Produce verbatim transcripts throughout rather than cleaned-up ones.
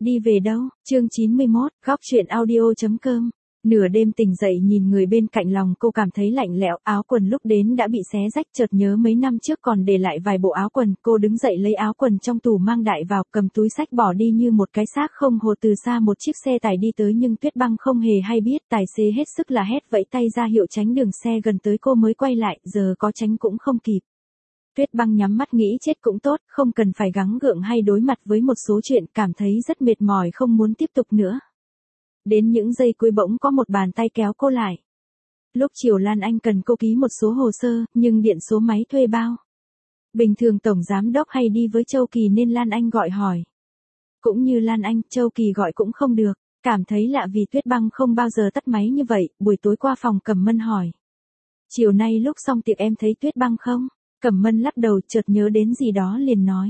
Đi về đâu? Chương chín mươi mốt, góc truyện audio.com. Nửa đêm tỉnh dậy nhìn người bên cạnh lòng cô cảm thấy lạnh lẽo, áo quần lúc đến đã bị xé rách, chợt nhớ mấy năm trước còn để lại vài bộ áo quần, cô đứng dậy lấy áo quần trong tủ mang đại vào, cầm túi xách bỏ đi như một cái xác không hồn. Từ xa một chiếc xe tải đi tới nhưng Tuyết Băng không hề hay biết, tài xế hết sức là hét vẫy tay ra hiệu tránh đường, xe gần tới cô mới quay lại, giờ có tránh cũng không kịp. Tuyết Băng nhắm mắt nghĩ chết cũng tốt, không cần phải gắng gượng hay đối mặt với một số chuyện, cảm thấy rất mệt mỏi không muốn tiếp tục nữa. Đến những giây cuối bỗng có một bàn tay kéo cô lại. Lúc chiều Lan Anh cần cô ký một số hồ sơ, nhưng điện số máy thuê bao. Bình thường Tổng Giám Đốc hay đi với Châu Kỳ nên Lan Anh gọi hỏi. Cũng như Lan Anh, Châu Kỳ gọi cũng không được, cảm thấy lạ vì Tuyết Băng không bao giờ tắt máy như vậy. Buổi tối qua phòng Cẩm Mân hỏi. Chiều nay lúc xong tiệc em thấy Tuyết Băng không? Cẩm Mân lắc đầu, chợt nhớ đến gì đó liền nói.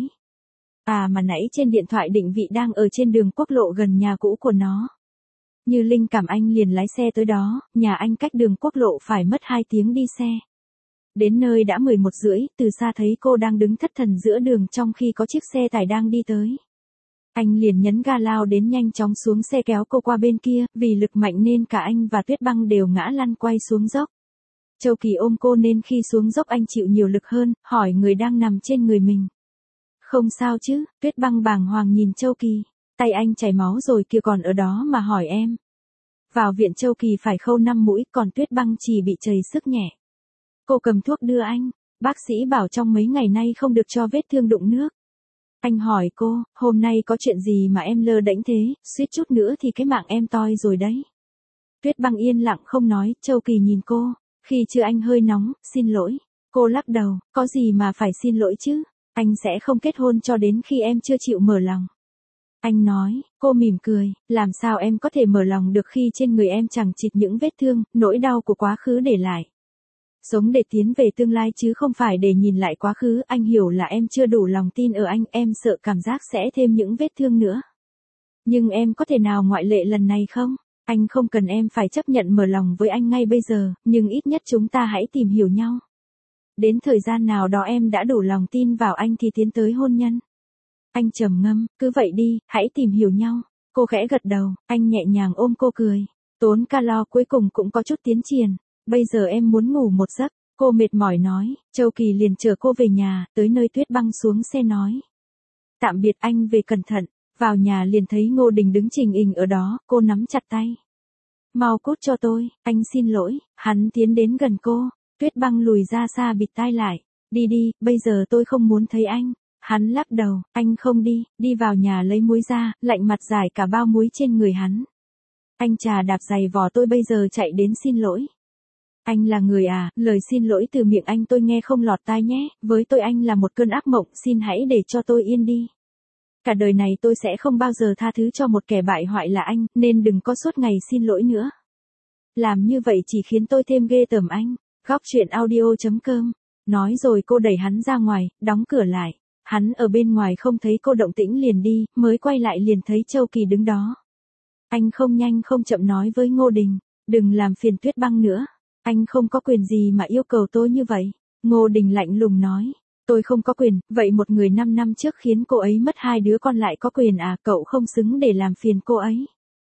À mà nãy trên điện thoại định vị đang ở trên đường quốc lộ gần nhà cũ của nó. Như linh cảm anh liền lái xe tới đó, nhà anh cách đường quốc lộ phải mất hai tiếng đi xe. Đến nơi đã mười một rưỡi, từ xa thấy cô đang đứng thất thần giữa đường trong khi có chiếc xe tải đang đi tới. Anh liền nhấn ga lao đến nhanh chóng xuống xe kéo cô qua bên kia, vì lực mạnh nên cả anh và Tuyết Băng đều ngã lăn quay xuống dốc. Châu Kỳ ôm cô nên khi xuống dốc anh chịu nhiều lực hơn, hỏi người đang nằm trên người mình. Không sao chứ? Tuyết Băng bàng hoàng nhìn Châu Kỳ. Tay anh chảy máu rồi kìa, còn ở đó mà hỏi em. Vào viện Châu Kỳ phải khâu năm mũi, còn Tuyết Băng chỉ bị chảy sức nhẹ. Cô cầm thuốc đưa anh. Bác sĩ bảo trong mấy ngày nay không được cho vết thương đụng nước. Anh hỏi cô, hôm nay có chuyện gì mà em lơ đễnh thế, suýt chút nữa thì cái mạng em toi rồi đấy. Tuyết Băng yên lặng không nói, Châu Kỳ nhìn cô. Khi chưa anh hơi nóng, xin lỗi. Cô lắc đầu, có gì mà phải xin lỗi chứ, anh sẽ không kết hôn cho đến khi em chưa chịu mở lòng. Anh nói, cô mỉm cười, làm sao em có thể mở lòng được khi trên người em chẳng chịt những vết thương, nỗi đau của quá khứ để lại. Sống để tiến về tương lai chứ không phải để nhìn lại quá khứ, anh hiểu là em chưa đủ lòng tin ở anh, em sợ cảm giác sẽ thêm những vết thương nữa. Nhưng em có thể nào ngoại lệ lần này không? Anh không cần em phải chấp nhận mở lòng với anh ngay bây giờ, nhưng ít nhất chúng ta hãy tìm hiểu nhau. Đến thời gian nào đó em đã đủ lòng tin vào anh thì tiến tới hôn nhân. Anh trầm ngâm, cứ vậy đi, hãy tìm hiểu nhau. Cô khẽ gật đầu, anh nhẹ nhàng ôm cô cười. Tốn calo cuối cùng cũng có chút tiến triển. Bây giờ em muốn ngủ một giấc. Cô mệt mỏi nói, Châu Kỳ liền chở cô về nhà, tới nơi Tuyết Băng xuống xe nói. Tạm biệt anh, về cẩn thận. Vào nhà liền thấy Ngô Đình đứng trình hình ở đó, cô nắm chặt tay. Mau cút cho tôi, anh xin lỗi. Hắn tiến đến gần cô, Tuyết Băng lùi ra xa bịt tai lại. Đi đi, bây giờ tôi không muốn thấy anh. Hắn lắc đầu, anh không đi, đi vào nhà lấy muối ra, lạnh mặt giải cả bao muối trên người hắn. Anh chà đạp giày vò tôi bây giờ chạy đến xin lỗi. Anh là người à, lời xin lỗi từ miệng anh tôi nghe không lọt tai nhé, với tôi anh là một cơn ác mộng, xin hãy để cho tôi yên đi. Cả đời này tôi sẽ không bao giờ tha thứ cho một kẻ bại hoại là anh, nên đừng có suốt ngày xin lỗi nữa. Làm như vậy chỉ khiến tôi thêm ghê tởm anh. Góc truyện audio.com. Nói rồi cô đẩy hắn ra ngoài, đóng cửa lại. Hắn ở bên ngoài không thấy cô động tĩnh liền đi, mới quay lại liền thấy Châu Kỳ đứng đó. Anh không nhanh không chậm nói với Ngô Đình, đừng làm phiền Tuyết Băng nữa. Anh không có quyền gì mà yêu cầu tôi như vậy. Ngô Đình lạnh lùng nói. Tôi không có quyền, vậy một người năm năm trước khiến cô ấy mất hai đứa con lại có quyền à, cậu không xứng để làm phiền cô ấy.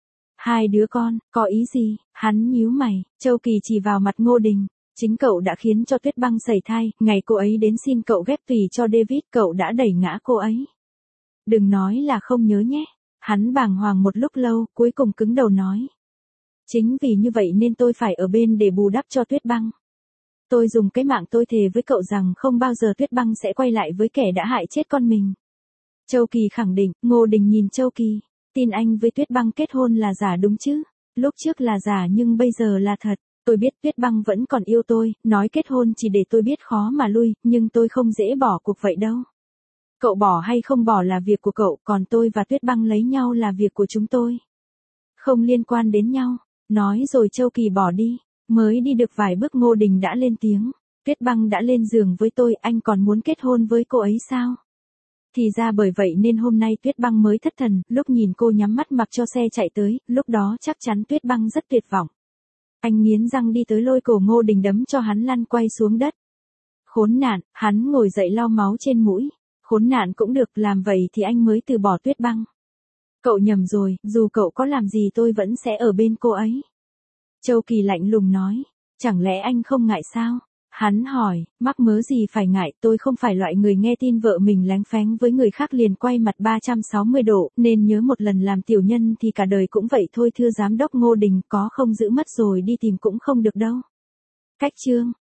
Hai đứa con, có ý gì? Hắn nhíu mày, Châu Kỳ chỉ vào mặt Ngô Đình. Chính cậu đã khiến cho Tuyết Băng sẩy thai, ngày cô ấy đến xin cậu ghép tùy cho David, cậu đã đẩy ngã cô ấy. Đừng nói là không nhớ nhé. Hắn bàng hoàng một lúc lâu, cuối cùng cứng đầu nói. Chính vì như vậy nên tôi phải ở bên để bù đắp cho Tuyết Băng. Tôi dùng cái mạng tôi thề với cậu rằng không bao giờ Tuyết Băng sẽ quay lại với kẻ đã hại chết con mình. Châu Kỳ khẳng định, Ngô Đình nhìn Châu Kỳ, tin anh với Tuyết Băng kết hôn là giả đúng chứ? Lúc trước là giả nhưng bây giờ là thật. Tôi biết Tuyết Băng vẫn còn yêu tôi, nói kết hôn chỉ để tôi biết khó mà lui, nhưng tôi không dễ bỏ cuộc vậy đâu. Cậu bỏ hay không bỏ là việc của cậu, còn tôi và Tuyết Băng lấy nhau là việc của chúng tôi. Không liên quan đến nhau. Nói rồi Châu Kỳ bỏ đi. Mới đi được vài bước Ngô Đình đã lên tiếng. Tuyết Băng đã lên giường với tôi, anh còn muốn kết hôn với cô ấy sao? Thì ra bởi vậy nên hôm nay Tuyết Băng mới thất thần, lúc nhìn cô nhắm mắt mặc cho xe chạy tới, lúc đó chắc chắn Tuyết Băng rất tuyệt vọng. Anh nghiến răng đi tới lôi cổ Ngô Đình đấm cho hắn lăn quay xuống đất. Khốn nạn, hắn ngồi dậy lau máu trên mũi. Khốn nạn cũng được, làm vậy thì anh mới từ bỏ Tuyết Băng. Cậu nhầm rồi, dù cậu có làm gì tôi vẫn sẽ ở bên cô ấy. Châu Kỳ lạnh lùng nói, chẳng lẽ anh không ngại sao? Hắn hỏi, mắc mớ gì phải ngại, tôi không phải loại người nghe tin vợ mình lén phén với người khác liền quay mặt ba trăm sáu mươi độ, nên nhớ một lần làm tiểu nhân thì cả đời cũng vậy thôi thưa giám đốc Ngô Đình, có không giữ mất rồi đi tìm cũng không được đâu. Cách chương